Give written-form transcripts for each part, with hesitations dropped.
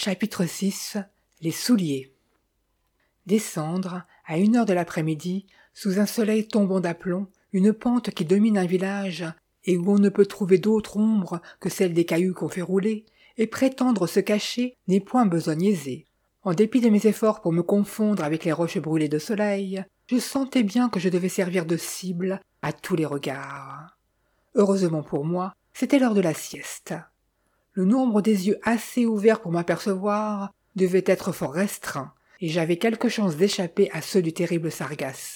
Chapitre 6. Les souliers. Descendre, à 1 heure de l'après-midi, sous un soleil tombant d'aplomb, une pente qui domine un village, et où on ne peut trouver d'autre ombre que celle des cailloux qu'on fait rouler, et prétendre se cacher n'est point besogne aisée. En dépit de mes efforts pour me confondre avec les roches brûlées de soleil, je sentais bien que je devais servir de cible à tous les regards. Heureusement pour moi, c'était l'heure de la sieste. Le nombre des yeux assez ouverts pour m'apercevoir devait être fort restreint, et j'avais quelque chance d'échapper à ceux du terrible Sargasse.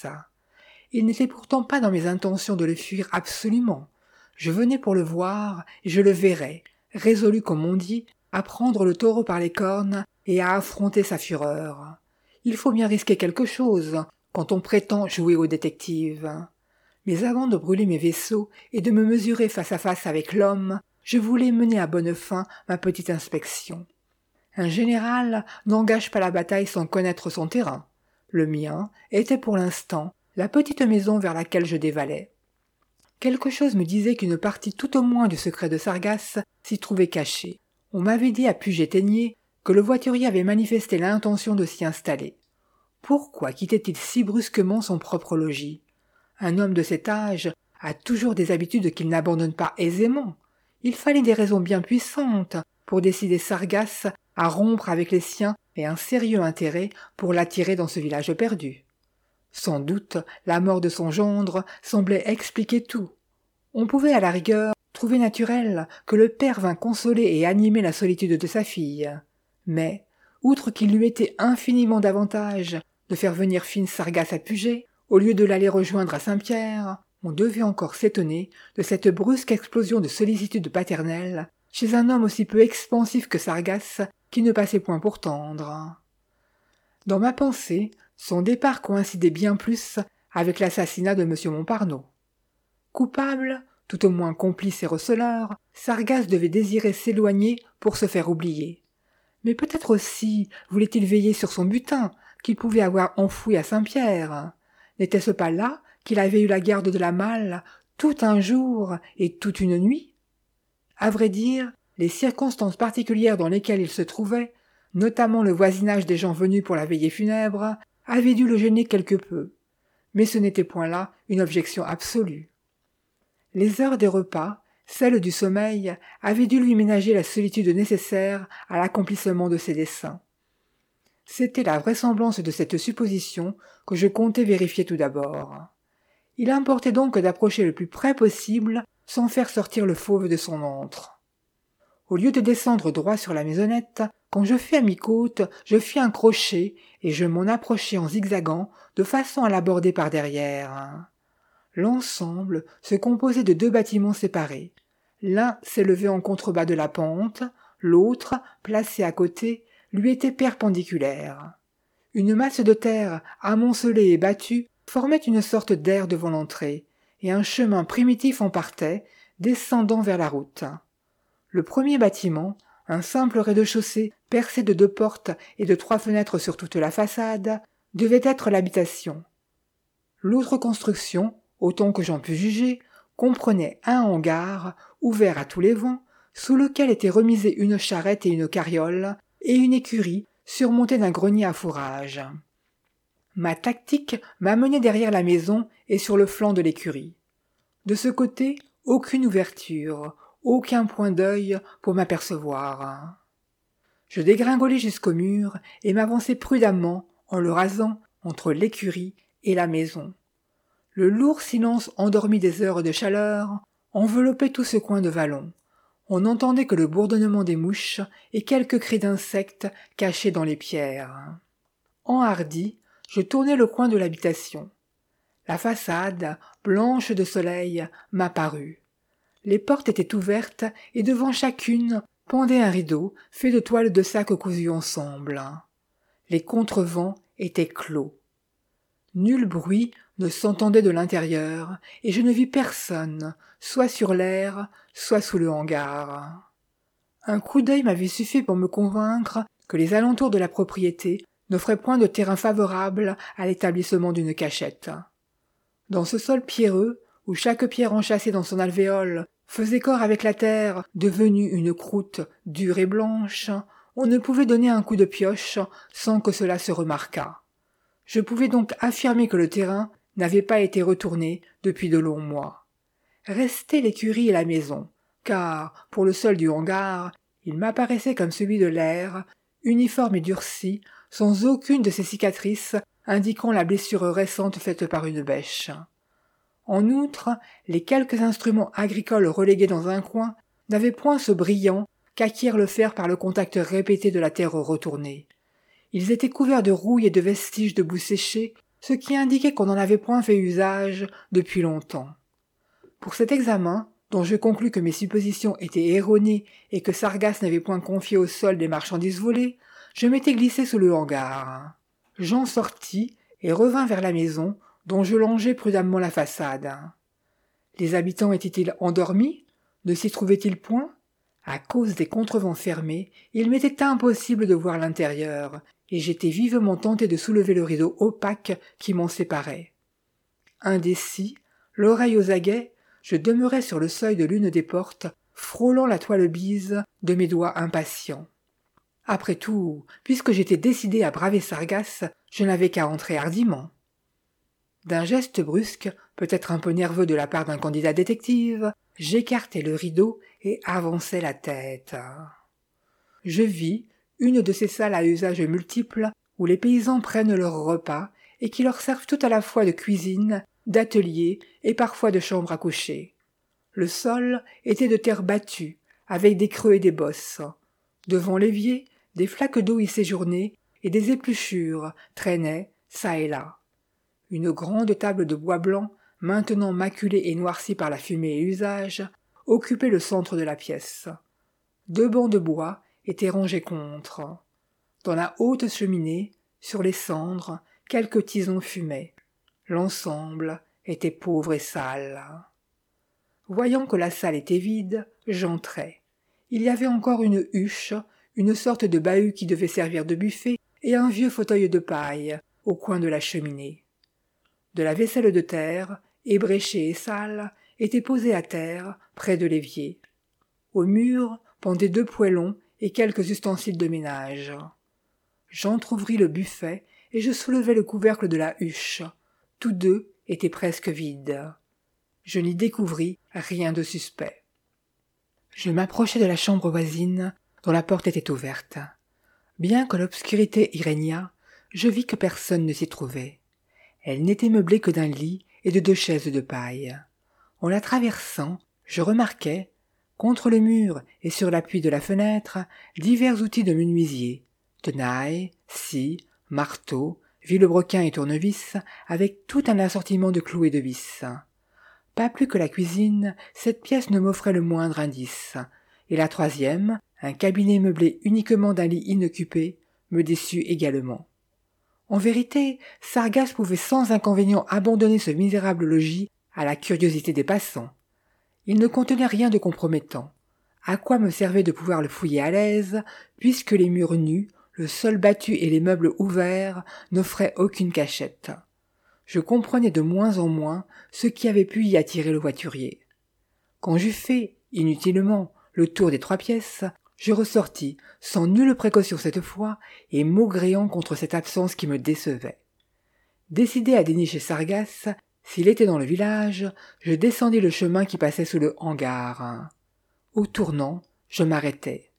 Il n'était pourtant pas dans mes intentions de le fuir absolument. Je venais pour le voir, et je le verrais, résolu comme on dit, à prendre le taureau par les cornes et à affronter sa fureur. Il faut bien risquer quelque chose quand on prétend jouer au détective. Mais avant de brûler mes vaisseaux et de me mesurer face à face avec l'homme, je voulais mener à bonne fin ma petite inspection. Un général n'engage pas la bataille sans connaître son terrain. Le mien était pour l'instant la petite maison vers laquelle je dévalais. Quelque chose me disait qu'une partie tout au moins du secret de Sargasse s'y trouvait cachée. On m'avait dit à Puget-Théniers que le voiturier avait manifesté l'intention de s'y installer. Pourquoi quittait-il si brusquement son propre logis ? Un homme de cet âge a toujours des habitudes qu'il n'abandonne pas aisément. Il fallait des raisons bien puissantes pour décider Sargasse à rompre avec les siens et un sérieux intérêt pour l'attirer dans ce village perdu. Sans doute, la mort de son gendre semblait expliquer tout. On pouvait à la rigueur trouver naturel que le père vînt consoler et animer la solitude de sa fille. Mais, outre qu'il lui était infiniment d'avantage de faire venir fine Sargasse à Puget, au lieu de l'aller rejoindre à Saint-Pierre, on devait encore s'étonner de cette brusque explosion de sollicitude paternelle chez un homme aussi peu expansif que Sargasse, qui ne passait point pour tendre. Dans ma pensée, son départ coïncidait bien plus avec l'assassinat de M. Montparnaud. Coupable, tout au moins complice et receleur, Sargasse devait désirer s'éloigner pour se faire oublier. Mais peut-être aussi voulait-il veiller sur son butin, qu'il pouvait avoir enfoui à Saint-Pierre. N'était-ce pas là qu'il avait eu la garde de la malle tout un jour et toute une nuit ? À vrai dire, les circonstances particulières dans lesquelles il se trouvait, notamment le voisinage des gens venus pour la veillée funèbre, avaient dû le gêner quelque peu. Mais ce n'était point là une objection absolue. Les heures des repas, celles du sommeil, avaient dû lui ménager la solitude nécessaire à l'accomplissement de ses desseins. C'était la vraisemblance de cette supposition que je comptais vérifier tout d'abord. Il importait donc d'approcher le plus près possible sans faire sortir le fauve de son antre. Au lieu de descendre droit sur la maisonnette, quand je fus à mi-côte, je fis un crochet et je m'en approchai en zigzagant de façon à l'aborder par derrière. L'ensemble se composait de 2 bâtiments séparés. L'un s'élevait en contrebas de la pente, l'autre, placé à côté, lui était perpendiculaire. Une masse de terre amoncelée et battue formait une sorte d'aire devant l'entrée, et un chemin primitif en partait, descendant vers la route. Le premier bâtiment, un simple rez-de-chaussée percé de 2 portes et de 3 fenêtres sur toute la façade, devait être l'habitation. L'autre construction, autant que j'en pus juger, comprenait un hangar, ouvert à tous les vents, sous lequel étaient remisées une charrette et une carriole, et une écurie surmontée d'un grenier à fourrage. Ma tactique m'amenait derrière la maison et sur le flanc de l'écurie. De ce côté, aucune ouverture, aucun point d'œil pour m'apercevoir. Je dégringolai jusqu'au mur et m'avançai prudemment, en le rasant, entre l'écurie et la maison. Le lourd silence endormi des heures de chaleur enveloppait tout ce coin de vallon. On n'entendait que le bourdonnement des mouches et quelques cris d'insectes cachés dans les pierres. Enhardi, je tournai le coin de l'habitation. La façade, blanche de soleil, m'apparut. Les portes étaient ouvertes et devant chacune pendait un rideau fait de toiles de sac cousues ensemble. Les contrevents étaient clos. Nul bruit ne s'entendait de l'intérieur, et je ne vis personne, soit sur l'aire, soit sous le hangar. Un coup d'œil m'avait suffi pour me convaincre que les alentours de la propriété n'offraient point de terrain favorable à l'établissement d'une cachette. Dans ce sol pierreux, où chaque pierre enchâssée dans son alvéole faisait corps avec la terre devenue une croûte dure et blanche, on ne pouvait donner un coup de pioche sans que cela se remarquât. Je pouvais donc affirmer que le terrain n'avait pas été retourné depuis de longs mois. Restait l'écurie et la maison, car, pour le sol du hangar, il m'apparaissait comme celui de l'air, uniforme et durci, sans aucune de ces cicatrices indiquant la blessure récente faite par une bêche. En outre, les quelques instruments agricoles relégués dans un coin n'avaient point ce brillant qu'acquiert le fer par le contact répété de la terre retournée. Ils étaient couverts de rouille et de vestiges de boue séchée, ce qui indiquait qu'on n'en avait point fait usage depuis longtemps. Pour cet examen, dont je conclus que mes suppositions étaient erronées et que Sargasses n'avait point confié au sol des marchandises volées, je m'étais glissé sous le hangar. J'en sortis et revins vers la maison, dont je longeais prudemment la façade. Les habitants étaient-ils endormis? Ne s'y trouvaient-ils point? À cause des contrevents fermés, il m'était impossible de voir l'intérieur, et j'étais vivement tenté de soulever le rideau opaque qui m'en séparait. Indécis, l'oreille aux aguets, je demeurais sur le seuil de l'une des portes, frôlant la toile bise de mes doigts impatients. Après tout, puisque j'étais décidé à braver Sargasses, je n'avais qu'à entrer hardiment. D'un geste brusque, peut-être un peu nerveux de la part d'un candidat détective, j'écartai le rideau et avançai la tête. Je vis une de ces salles à usage multiple où les paysans prennent leur repas et qui leur servent tout à la fois de cuisine, d'atelier et parfois de chambre à coucher. Le sol était de terre battue, avec des creux et des bosses. Devant l'évier, des flaques d'eau y séjournaient et des épluchures traînaient çà et là. Une grande table de bois blanc, maintenant maculée et noircie par la fumée et l'usage, occupait le centre de la pièce. 2 bancs de bois étaient rangés contre. Dans la haute cheminée, sur les cendres, quelques tisons fumaient. L'ensemble était pauvre et sale. Voyant que la salle était vide, j'entrai. Il y avait encore une huche, une sorte de bahut qui devait servir de buffet, et un vieux fauteuil de paille au coin de la cheminée. De la vaisselle de terre, ébréchée et sale, était posée à terre, près de l'évier. Au mur pendaient 2 poêlons et quelques ustensiles de ménage. J'entr'ouvris le buffet et je soulevai le couvercle de la huche. Tous 2 étaient presque vides. Je n'y découvris rien de suspect. Je m'approchai de la chambre voisine, dont la porte était ouverte. Bien que l'obscurité y régnât, je vis que personne ne s'y trouvait. Elle n'était meublée que d'un lit et de 2 chaises de paille. En la traversant, je remarquai, contre le mur et sur l'appui de la fenêtre, divers outils de menuisier, tenailles, scies, marteaux, vilebrequins et tournevis, avec tout un assortiment de clous et de vis. Pas plus que la cuisine, cette pièce ne m'offrait le moindre indice, et la 3e, un cabinet meublé uniquement d'un lit inoccupé, me déçut également. En vérité, Sargasses pouvait sans inconvénient abandonner ce misérable logis à la curiosité des passants. Il ne contenait rien de compromettant. À quoi me servait de pouvoir le fouiller à l'aise, puisque les murs nus, le sol battu et les meubles ouverts n'offraient aucune cachette. Je comprenais de moins en moins ce qui avait pu y attirer le voiturier. Quand j'eus fait, inutilement, le tour des 3 pièces, je ressortis, sans nulle précaution cette fois, et maugréant contre cette absence qui me décevait. Décidé à dénicher Sargasses, s'il était dans le village, je descendis le chemin qui passait sous le hangar. Au tournant, je m'arrêtai.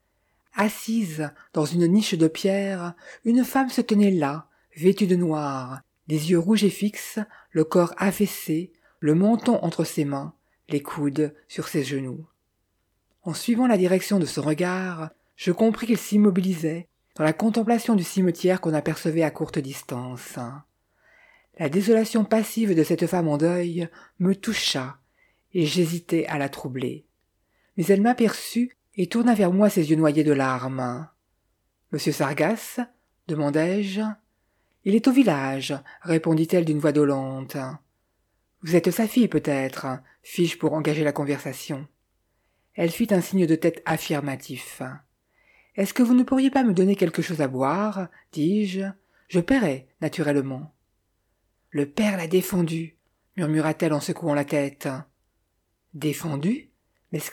Assise dans une niche de pierre, une femme se tenait là, vêtue de noir, les yeux rouges et fixes, le corps affaissé, le menton entre ses mains, les coudes sur ses genoux. En suivant la direction de son regard, je compris qu'il s'immobilisait dans la contemplation du cimetière qu'on apercevait à courte distance. La désolation passive de cette femme en deuil me toucha, et j'hésitai à la troubler. Mais elle m'aperçut et tourna vers moi ses yeux noyés de larmes. « Monsieur Sargasses ?» demandai-je. « Il est au village, » répondit-elle d'une voix dolente. « Vous êtes sa fille, peut-être ?» fis-je pour engager la conversation. Elle fit un signe de tête affirmatif. « Est-ce que vous ne pourriez pas me donner quelque chose à boire ?» dis-je. « Je paierai, naturellement. »« Le père l'a défendu, » murmura-t-elle en secouant la tête. « Défendu »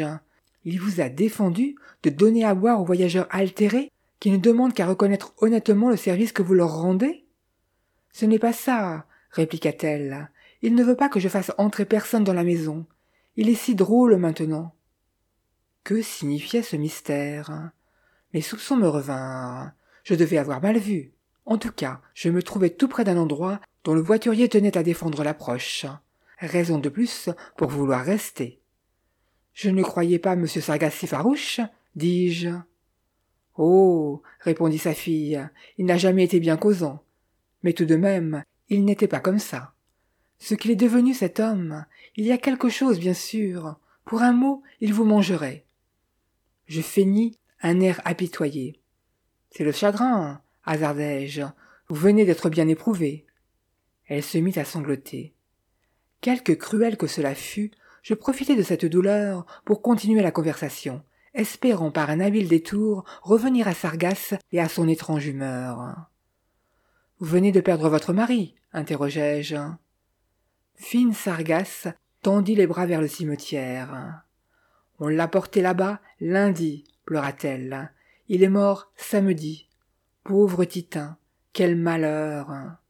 m'exclamai-je. Il vous a défendu de donner à boire aux voyageurs altérés qui ne demandent qu'à reconnaître honnêtement le service que vous leur rendez? Ce n'est pas ça, répliqua-t-elle. Il ne veut pas que je fasse entrer personne dans la maison. Il est si drôle maintenant. Que signifiait ce mystère? Mes soupçons me revinrent. Je devais avoir mal vu. En tout cas, je me trouvais tout près d'un endroit dont le voiturier tenait à défendre l'approche. Raison de plus pour vouloir rester. Je ne croyais pas M. Sargas si farouche, dis-je. Oh, répondit sa fille, il n'a jamais été bien causant. Mais tout de même, il n'était pas comme ça. Ce qu'il est devenu cet homme, il y a quelque chose, bien sûr. Pour un mot, il vous mangerait. Je feignis un air apitoyé. C'est le chagrin, hasardai-je. Vous venez d'être bien éprouvé. Elle se mit à sangloter. Quelque cruel que cela fût, je profitai de cette douleur pour continuer la conversation, espérant par un habile détour revenir à Sargas et à son étrange humeur. « Vous venez de perdre votre mari ?» interrogeai-je. Fine Sargas tendit les bras vers le cimetière. « On l'a porté là-bas lundi, pleura-t-elle. Il est mort samedi. Pauvre Titin, quel malheur !»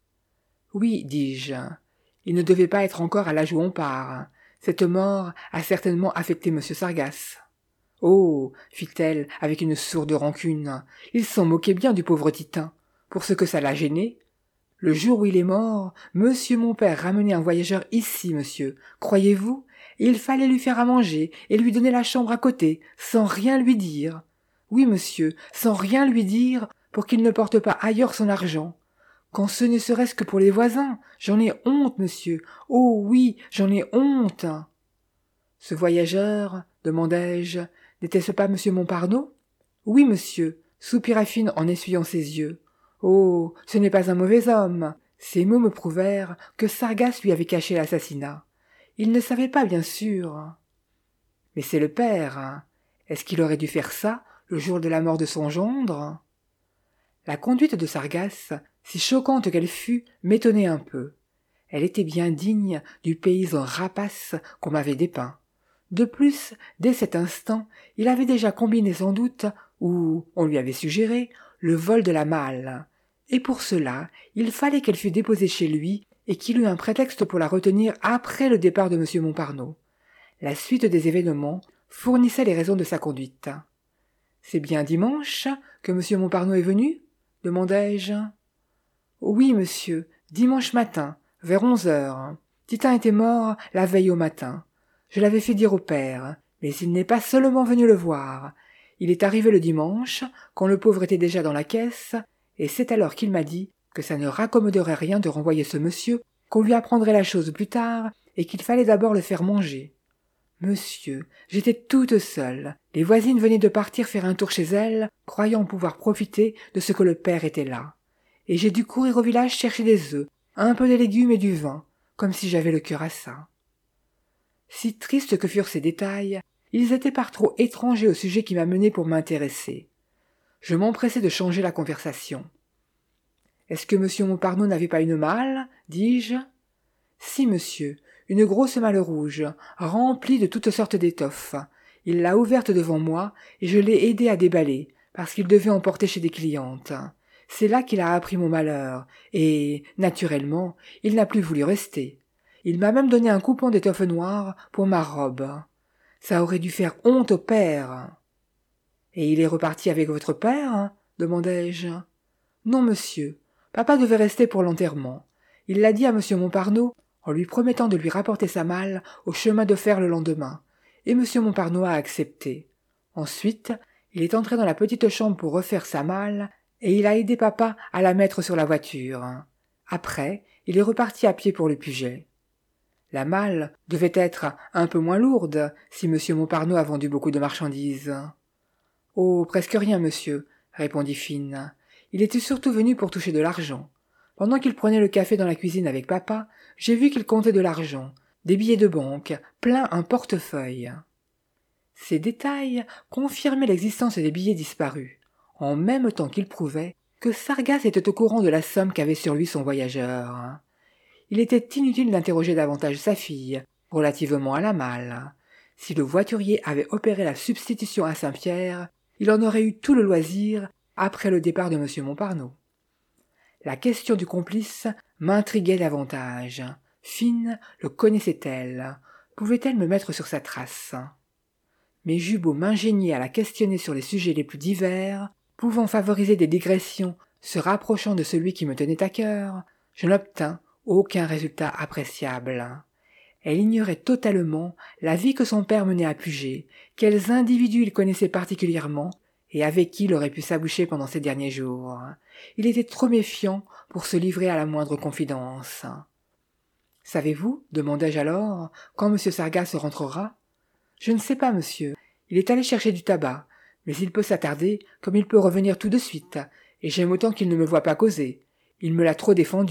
Oui, dis-je, il ne devait pas être encore à l'âge où on part. Cette mort a certainement affecté M. Sargas. « Oh !» fit-elle avec une sourde rancune, « il s'en moquait bien du pauvre Titin, pour ce que ça l'a gêné. Le jour où il est mort, monsieur mon père ramenait un voyageur ici, monsieur, croyez-vous, et il fallait lui faire à manger et lui donner la chambre à côté, sans rien lui dire. Oui, monsieur, sans rien lui dire, pour qu'il ne porte pas ailleurs son argent. Quand ce ne serait-ce que pour les voisins, j'en ai honte, monsieur. Oh oui, j'en ai honte. » Ce voyageur, demandai-je, n'était-ce pas monsieur Montparnaud? Oui, monsieur, soupira Fine en essuyant ses yeux. Oh, ce n'est pas un mauvais homme. Ces mots me prouvèrent que Sargas lui avait caché l'assassinat. Il ne savait pas, bien sûr. Mais c'est le père. Hein. Est-ce qu'il aurait dû faire ça le jour de la mort de son gendre? La conduite de Sargas, si choquante qu'elle fût, m'étonnait un peu. Elle était bien digne du paysan rapace qu'on m'avait dépeint. De plus, dès cet instant, il avait déjà combiné sans doute, ou on lui avait suggéré, le vol de la malle. Et pour cela, il fallait qu'elle fût déposée chez lui et qu'il eût un prétexte pour la retenir après le départ de M. Montparnaud. La suite des événements fournissait les raisons de sa conduite. « C'est bien dimanche que M. Montparnaud est venu ?» demandai-je. « Oui, monsieur, dimanche matin, vers 11 heures. Titin était mort la veille au matin. Je l'avais fait dire au père, mais il n'est pas seulement venu le voir. Il est arrivé le dimanche, quand le pauvre était déjà dans la caisse, et c'est alors qu'il m'a dit que ça ne raccommoderait rien de renvoyer ce monsieur, qu'on lui apprendrait la chose plus tard, et qu'il fallait d'abord le faire manger. Monsieur, j'étais toute seule. Les voisines venaient de partir faire un tour chez elles, croyant pouvoir profiter de ce que le père était là. Et j'ai dû courir au village chercher des œufs, un peu de légumes et du vin, comme si j'avais le cœur à ça. » Si tristes que furent ces détails, ils étaient par trop étrangers au sujet qui m'a mené pour m'intéresser. Je m'empressai de changer la conversation. « Est-ce que M. Montparnaud n'avait pas une malle ?» dis-je. « Si, monsieur, une grosse malle rouge, remplie de toutes sortes d'étoffes. Il l'a ouverte devant moi, et je l'ai aidé à déballer, parce qu'il devait en porter chez des clientes. C'est là qu'il a appris mon malheur, et, naturellement, il n'a plus voulu rester. Il m'a même donné un coupon d'étoffe noire pour ma robe. Ça aurait dû faire honte au père. »« Et il est reparti avec votre père ?» demandai-je. « Non, monsieur. Papa devait rester pour l'enterrement. Il l'a dit à M. Montparnaud en lui promettant de lui rapporter sa malle au chemin de fer le lendemain, et M. Montparnaud a accepté. Ensuite, il est entré dans la petite chambre pour refaire sa malle, et il a aidé papa à la mettre sur la voiture. Après, il est reparti à pied pour le Puget. La malle devait être un peu moins lourde si M. Montparnaud a vendu beaucoup de marchandises. « Oh, presque rien, monsieur, » répondit Fine. « Il était surtout venu pour toucher de l'argent. Pendant qu'il prenait le café dans la cuisine avec papa, j'ai vu qu'il comptait de l'argent, des billets de banque, plein un portefeuille. » Ces détails confirmaient l'existence des billets disparus, en même temps qu'ils prouvaient que Sargas était au courant de la somme qu'avait sur lui son voyageur. Il était inutile d'interroger davantage sa fille, relativement à la malle. Si le voiturier avait opéré la substitution à Saint-Pierre, il en aurait eu tout le loisir après le départ de M. Montparnault. La question du complice m'intriguait davantage. Fine le connaissait-elle? Pouvait-elle me mettre sur sa trace? Mais j'eus beau m'ingénier à la questionner sur les sujets les plus divers, pouvant favoriser des digressions se rapprochant de celui qui me tenait à cœur, je n'obtins aucun résultat appréciable. Elle ignorait totalement la vie que son père menait à Puget, quels individus il connaissait particulièrement, et avec qui il aurait pu s'aboucher pendant ces derniers jours. Il était trop méfiant pour se livrer à la moindre confidence. « Savez-vous, demandai-je alors, quand M. Sargasses rentrera ? » »« Je ne sais pas, monsieur. Il est allé chercher du tabac, mais il peut s'attarder, comme il peut revenir tout de suite, et j'aime autant qu'il ne me voie pas causer. Il me l'a trop défendu. »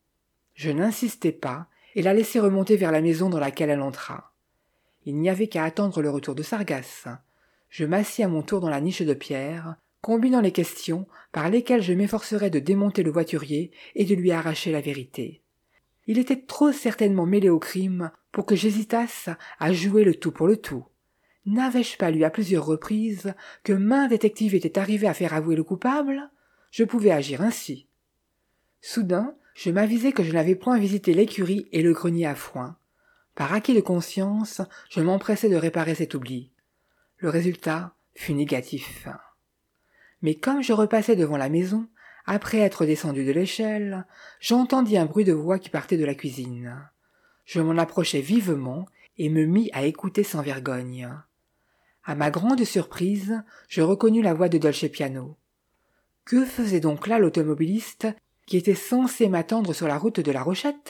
Je n'insistai pas, et la laissai remonter vers la maison dans laquelle elle entra. Il n'y avait qu'à attendre le retour de Sargasses. Je m'assis à mon tour dans la niche de pierre, combinant les questions par lesquelles je m'efforcerais de démonter le voiturier et de lui arracher la vérité. Il était trop certainement mêlé au crime pour que j'hésitasse à jouer le tout pour le tout. N'avais-je pas lu à plusieurs reprises que maints détectives étaient arrivés à faire avouer le coupable? Je pouvais agir ainsi. Soudain, je m'avisai que je n'avais point visité l'écurie et le grenier à foin. Par acquis de conscience, je m'empressai de réparer cet oubli. Le résultat fut négatif. Mais comme je repassais devant la maison, après être descendu de l'échelle, j'entendis un bruit de voix qui partait de la cuisine. Je m'en approchai vivement et me mis à écouter sans vergogne. À ma grande surprise, je reconnus la voix de Dolce Piano. Que faisait donc là l'automobiliste qui était censé m'attendre sur la route de La Rochette?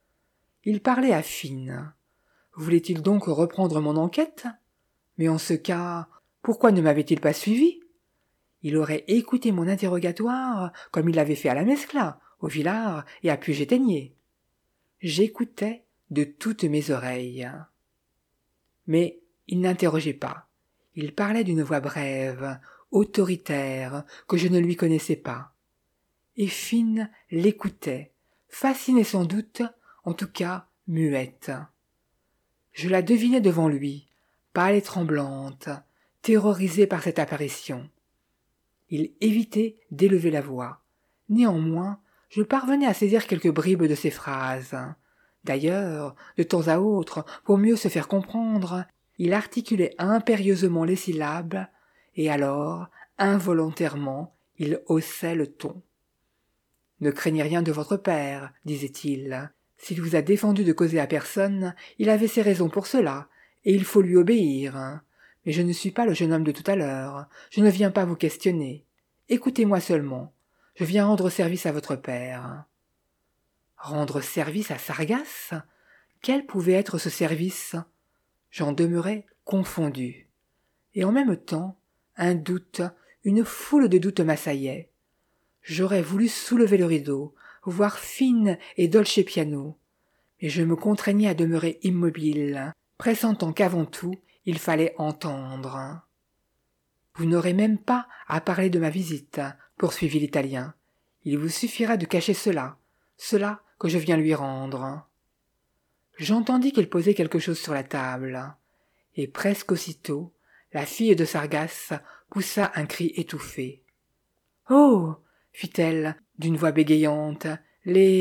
Il parlait à Fine. Voulait-il donc reprendre mon enquête? Mais en ce cas, pourquoi ne m'avait-il pas suivi? Il aurait écouté mon interrogatoire comme il l'avait fait à la Mescla, au Villard et à Puget-Théniers. J'écoutais de toutes mes oreilles. Mais il n'interrogeait pas. Il parlait d'une voix brève, autoritaire, que je ne lui connaissais pas. Et Fine l'écoutait, fascinée sans doute, en tout cas muette. Je la devinais devant lui, pâle et tremblante, terrorisée par cette apparition. Il évitait d'élever la voix. Néanmoins, je parvenais à saisir quelques bribes de ses phrases. D'ailleurs, de temps à autre, pour mieux se faire comprendre, il articulait impérieusement les syllabes, et alors, involontairement, il haussait le ton. « Ne craignez rien de votre père, disait-il. S'il vous a défendu de causer à personne, il avait ses raisons pour cela, et il faut lui obéir. Mais je ne suis pas le jeune homme de tout à l'heure, je ne viens pas vous questionner. Écoutez-moi seulement, je viens rendre service à votre père. » Rendre service à Sargasses? Quel pouvait être ce service? J'en demeurais confondu. Et en même temps, un doute, une foule de doutes m'assaillaient. J'aurais voulu soulever le rideau, voir Fine et Dolce Piano, mais je me contraignais à demeurer immobile, pressentant qu'avant tout, il fallait entendre. « Vous n'aurez même pas à parler de ma visite, » poursuivit l'Italien. « Il vous suffira de cacher cela que je viens lui rendre. » J'entendis qu'il posait quelque chose sur la table, et presque aussitôt, la fille de Sargasses poussa un cri étouffé. « Oh !» fit-elle, d'une voix bégayante. « Les... »«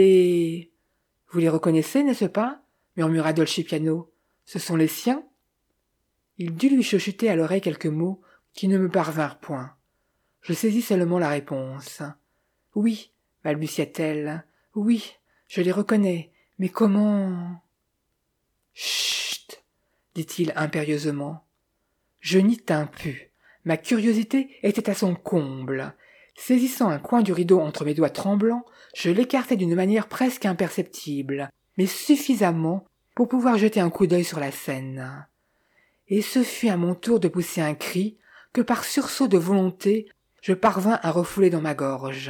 Vous les reconnaissez, n'est-ce pas ?» murmura Dolce Piano. « Ce sont les siens ?» Il dut lui chuchoter à l'oreille quelques mots qui ne me parvinrent point. Je saisis seulement la réponse. « Oui, » balbutia-t-elle, « oui, je les reconnais, mais comment... » « Chut !» dit-il impérieusement. Je n'y tins plus. Ma curiosité était à son comble. Saisissant un coin du rideau entre mes doigts tremblants, je l'écartai d'une manière presque imperceptible, mais suffisamment pour pouvoir jeter un coup d'œil sur la scène. Et ce fut à mon tour de pousser un cri que par sursaut de volonté, je parvins à refouler dans ma gorge.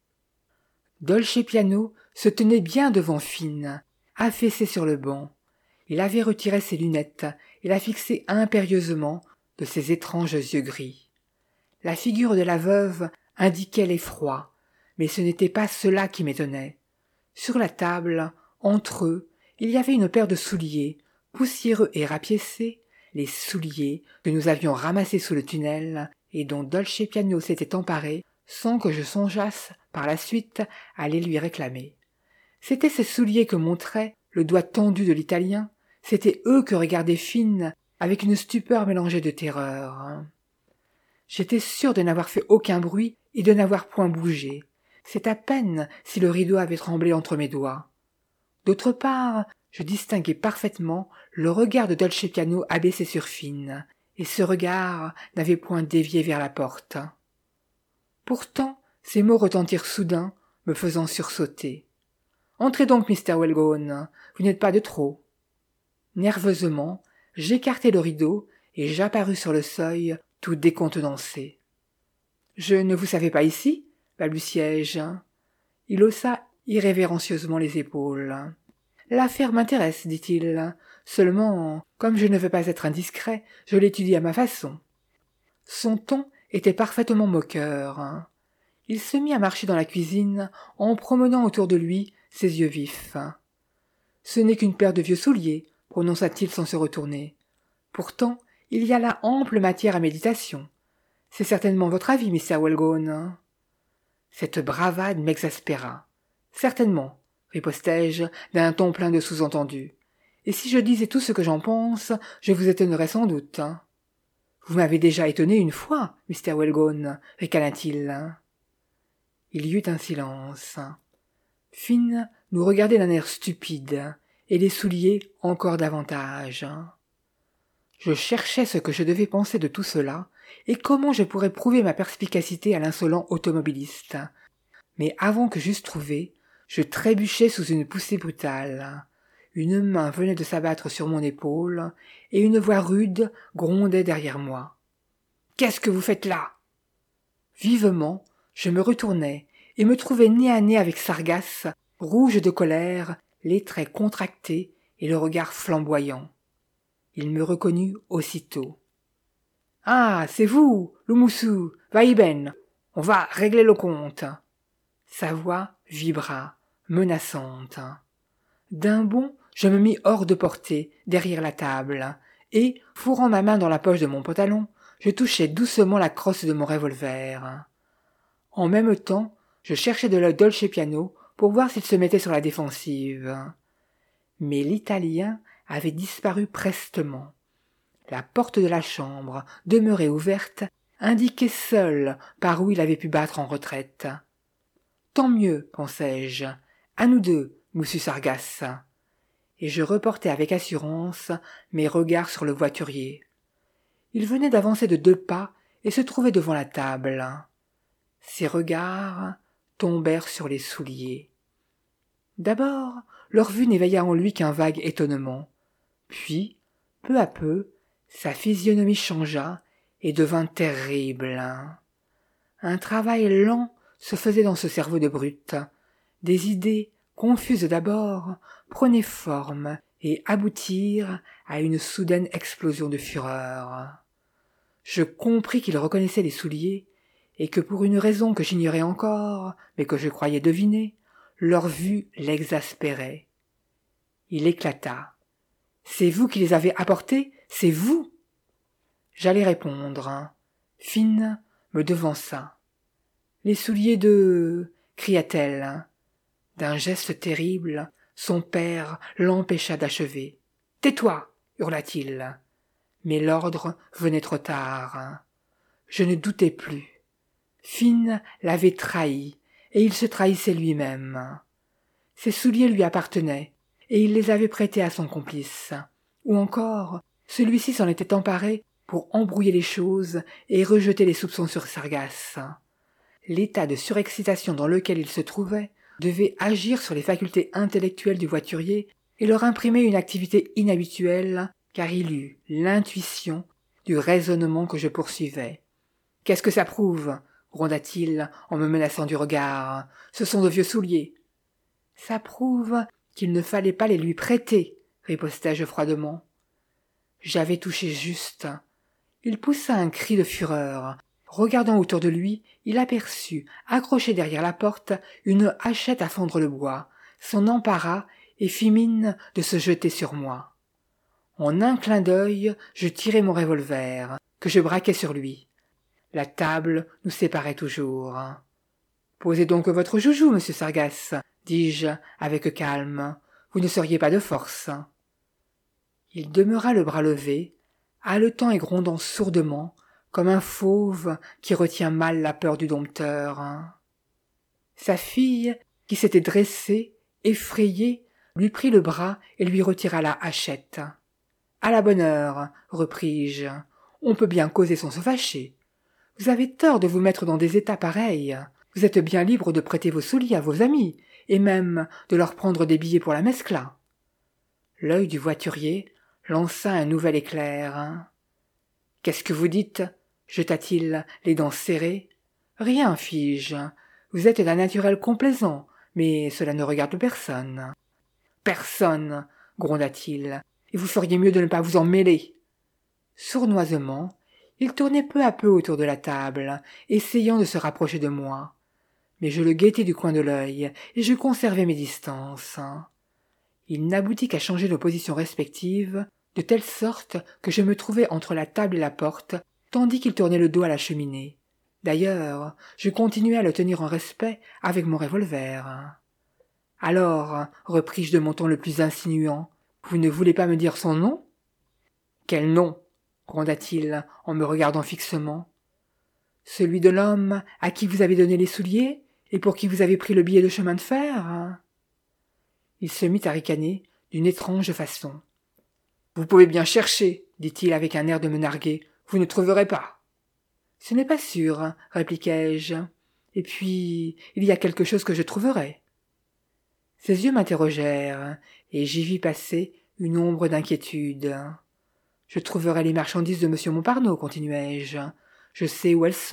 Dolce Piano se tenait bien devant Fine, affaissé sur le banc. Il avait retiré ses lunettes et la fixait impérieusement de ses étranges yeux gris. La figure de la veuve indiquait l'effroi, mais ce n'était pas cela qui m'étonnait. Sur la table, entre eux, il y avait une paire de souliers, poussiéreux et rapiécés, les souliers que nous avions ramassés sous le tunnel et dont Dolce Piano s'était emparé sans que je songeasse par la suite à les lui réclamer. C'étaient ces souliers que montrait le doigt tendu de l'Italien, c'étaient eux que regardait Finn avec une stupeur mélangée de terreur. J'étais sûr de n'avoir fait aucun bruit et de n'avoir point bougé. C'est à peine si le rideau avait tremblé entre mes doigts. D'autre part, je distinguai parfaitement le regard de Dolce Piano abaissé sur Finn, et ce regard n'avait point dévié vers la porte. Pourtant, ces mots retentirent soudain, me faisant sursauter. « Entrez donc, Mr. Wellgone, vous n'êtes pas de trop. » Nerveusement, j'écartai le rideau et j'apparus sur le seuil, tout décontenancé. « Je ne vous savais pas ici ?» balbutiai-je. Il haussa irrévérencieusement les épaules. « L'affaire m'intéresse, dit-il. Seulement, comme je ne veux pas être indiscret, je l'étudie à ma façon. » Son ton était parfaitement moqueur. Il se mit à marcher dans la cuisine en promenant autour de lui ses yeux vifs. « Ce n'est qu'une paire de vieux souliers, prononça-t-il sans se retourner. Pourtant, il y a là ample matière à méditation. C'est certainement votre avis, Mr. Wellgone. » Cette bravade m'exaspéra. « Certainement, ripostai-je d'un ton plein de sous-entendus. Et si je disais tout ce que j'en pense, je vous étonnerais sans doute. Vous m'avez déjà étonné une fois, Mr. Wellgone, ricana-t-il. Il y eut un silence. Finn nous regardait d'un air stupide, et les souliers encore davantage. Je cherchais ce que je devais penser de tout cela, et comment je pourrais prouver ma perspicacité à l'insolent automobiliste. Mais avant que j'eusse trouvé, je trébuchai sous une poussée brutale. Une main venait de s'abattre sur mon épaule, et une voix rude grondait derrière moi. « Qu'est-ce que vous faites là ?» Vivement, je me retournai, et me trouvai nez à nez avec Sargasse, rouge de colère, les traits contractés et le regard flamboyant. Il me reconnut aussitôt. « Ah, c'est vous, Loumoussou, va-y-ben, on va régler le compte. » Sa voix vibra, menaçante. D'un bond, je me mis hors de portée, derrière la table, et, fourrant ma main dans la poche de mon pantalon, je touchai doucement la crosse de mon revolver. En même temps, je cherchais de l'œil Dolce Piano pour voir s'il se mettait sur la défensive. Mais l'Italien avait disparu prestement. La porte de la chambre, demeurée ouverte, indiquait seule par où il avait pu battre en retraite. « Tant mieux, pensai-je, à nous deux, moussu Sargasse. » Et je reportai avec assurance mes regards sur le voiturier. Il venait d'avancer de 2 pas et se trouvait devant la table. Ses regards tombèrent sur les souliers. D'abord, leur vue n'éveilla en lui qu'un vague étonnement. Puis, peu à peu, sa physionomie changea et devint terrible. Un travail lent se faisait dans ce cerveau de brute. Des idées, confuses d'abord, prenaient forme et aboutirent à une soudaine explosion de fureur. Je compris qu'il reconnaissait les souliers et que pour une raison que j'ignorais encore, mais que je croyais deviner, leur vue l'exaspérait. Il éclata. « C'est vous qui les avez apportés, c'est vous !» J'allais répondre. Finn me devança. « Les souliers de... » cria-t-elle. D'un geste terrible, son père l'empêcha d'achever. « Tais-toi !» hurla-t-il. Mais l'ordre venait trop tard. Je ne doutais plus. Finn l'avait trahi, et il se trahissait lui-même. Ses souliers lui appartenaient, et il les avait prêtés à son complice. Ou encore, celui-ci s'en était emparé pour embrouiller les choses et rejeter les soupçons sur Sargasse. L'état de surexcitation dans lequel il se trouvait devait agir sur les facultés intellectuelles du voiturier et leur imprimer une activité inhabituelle, car il eut l'intuition du raisonnement que je poursuivais. « Qu'est-ce que ça prouve ?» gronda-t-il en me menaçant du regard. « Ce sont de vieux souliers. »« Ça prouve qu'il ne fallait pas les lui prêter, » ripostai-je froidement. J'avais touché juste. Il poussa un cri de fureur. Regardant autour de lui, il aperçut, accrochée derrière la porte, une hachette à fendre le bois, s'en empara et fit mine de se jeter sur moi. En un clin d'œil, je tirai mon revolver, que je braquai sur lui. La table nous séparait toujours. « Posez donc votre joujou, monsieur Sargasse, dis-je avec calme. Vous ne seriez pas de force. » Il demeura le bras levé, haletant et grondant sourdement, comme un fauve qui retient mal la peur du dompteur. Sa fille, qui s'était dressée, effrayée, lui prit le bras et lui retira la hachette. « À la bonne heure, repris-je, on peut bien causer sans se fâcher. Vous avez tort de vous mettre dans des états pareils. Vous êtes bien libre de prêter vos souliers à vos amis, et même de leur prendre des billets pour la mescla. » L'œil du voiturier lança un nouvel éclair. « Qu'est-ce que vous dites » jeta-t-il, les dents serrées. « Rien, fis-je. Vous êtes d'un naturel complaisant, mais cela ne regarde personne. »« Personne » gronda-t-il, « et vous feriez mieux de ne pas vous en mêler. » Sournoisement, il tournait peu à peu autour de la table, essayant de se rapprocher de moi. Mais je le guettais du coin de l'œil, et je conservais mes distances. Il n'aboutit qu'à changer nos positions respectives, de telle sorte que je me trouvais entre la table et la porte, tandis qu'il tournait le dos à la cheminée. D'ailleurs, je continuais à le tenir en respect avec mon revolver. « Alors, repris-je de mon ton le plus insinuant, vous ne voulez pas me dire son nom ?»« Quel nom ?» gronda-t-il en me regardant fixement. « Celui de l'homme à qui vous avez donné les souliers et pour qui vous avez pris le billet de chemin de fer ?» Il se mit à ricaner d'une étrange façon. « Vous pouvez bien chercher, dit-il avec un air de me narguer, vous ne trouverez pas. »« Ce n'est pas sûr, répliquai-je. Et puis, il y a quelque chose que je trouverai. » Ses yeux m'interrogèrent, et j'y vis passer une ombre d'inquiétude. « Je trouverai les marchandises de monsieur Montparnault, continuai-je. Je sais où elles sont. »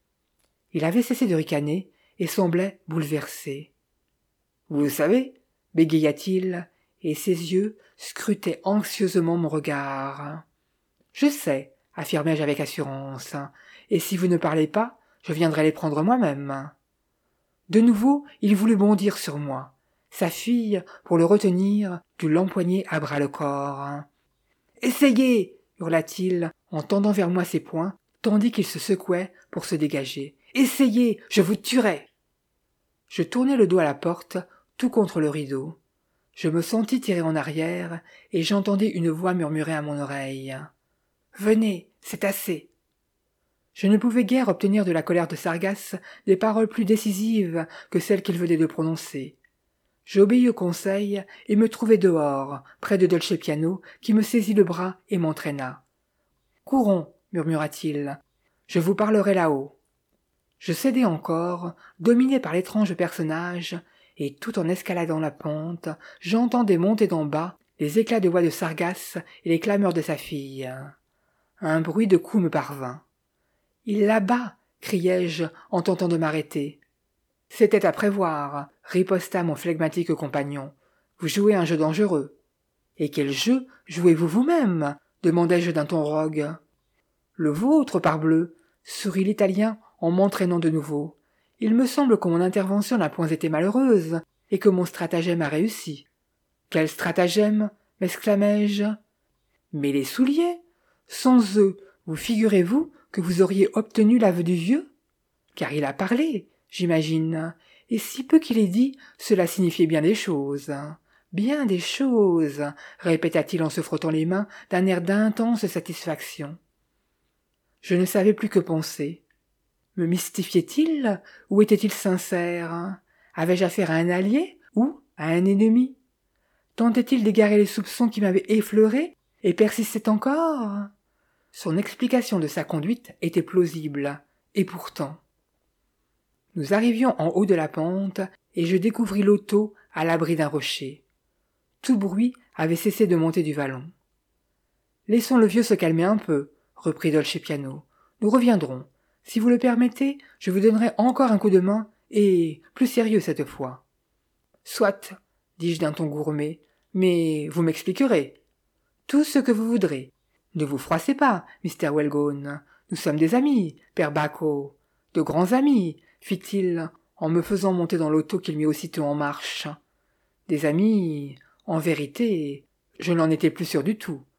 Il avait cessé de ricaner et semblait bouleversé. « Vous savez, bégaya-t-il, et ses yeux scrutaient anxieusement mon regard. « Je sais, affirmai-je avec assurance, et si vous ne parlez pas, je viendrai les prendre moi-même. » De nouveau, il voulut bondir sur moi. Sa fille, pour le retenir, dut l'empoigner à bras-le-corps. « Essayez !» hurla-t-il, en tendant vers moi ses poings, tandis qu'il se secouait pour se dégager. « Essayez, je vous tuerai !» Je tournai le dos à la porte, tout contre le rideau. Je me sentis tiré en arrière, et j'entendis une voix murmurer à mon oreille. « Venez, c'est assez !» Je ne pouvais guère obtenir de la colère de Sargasse des paroles plus décisives que celles qu'il venait de prononcer. J'obéis au conseil et me trouvai dehors, près de Dolce Piano, qui me saisit le bras et m'entraîna. « Courons, murmura-t-il, je vous parlerai là-haut. » Je cédai encore, dominé par l'étrange personnage, et tout en escaladant la pente, j'entendais monter d'en bas les éclats de voix de Sargasse et les clameurs de sa fille. Un bruit de coups me parvint. « Il la bat !» criai-je en tentant de m'arrêter. « C'était à prévoir !» riposta mon flegmatique compagnon. « Vous jouez un jeu dangereux. »« Et quel jeu jouez-vous vous-même » demandai-je d'un ton rogue. « Le vôtre, parbleu !» sourit l'Italien en m'entraînant de nouveau. « Il me semble que mon intervention n'a point été malheureuse et que mon stratagème a réussi. »« Quel stratagème » m'exclamai-je. « Mais les souliers ! Sans eux, vous figurez-vous que vous auriez obtenu l'aveu du vieux ? Car il a parlé, j'imagine, et si peu qu'il ait dit, cela signifiait bien des choses. Bien des choses, répéta-t-il en se frottant les mains d'un air d'intense satisfaction. Je ne savais plus que penser. Me mystifiait-il ou était-il sincère? Avais-je affaire à un allié ou à un ennemi? Tentait-il d'égarer les soupçons qui m'avaient effleuré et persistaient encore? Son explication de sa conduite était plausible, et pourtant. Nous arrivions en haut de la pente, et je découvris l'auto à l'abri d'un rocher. Tout bruit avait cessé de monter du vallon. « Laissons le vieux se calmer un peu, » reprit Dolce Piano. « Nous reviendrons. Si vous le permettez, je vous donnerai encore un coup de main, et plus sérieux cette fois. »« Soit, » dis-je d'un ton gourmet, « mais vous m'expliquerez. »« Tout ce que vous voudrez. Ne vous froissez pas, Mr. Wellgone. Nous sommes des amis, père Bacco. De grands amis, fit-il, en me faisant monter dans l'auto qu'il mit aussitôt en marche. Des amis, en vérité, je n'en étais plus sûr du tout.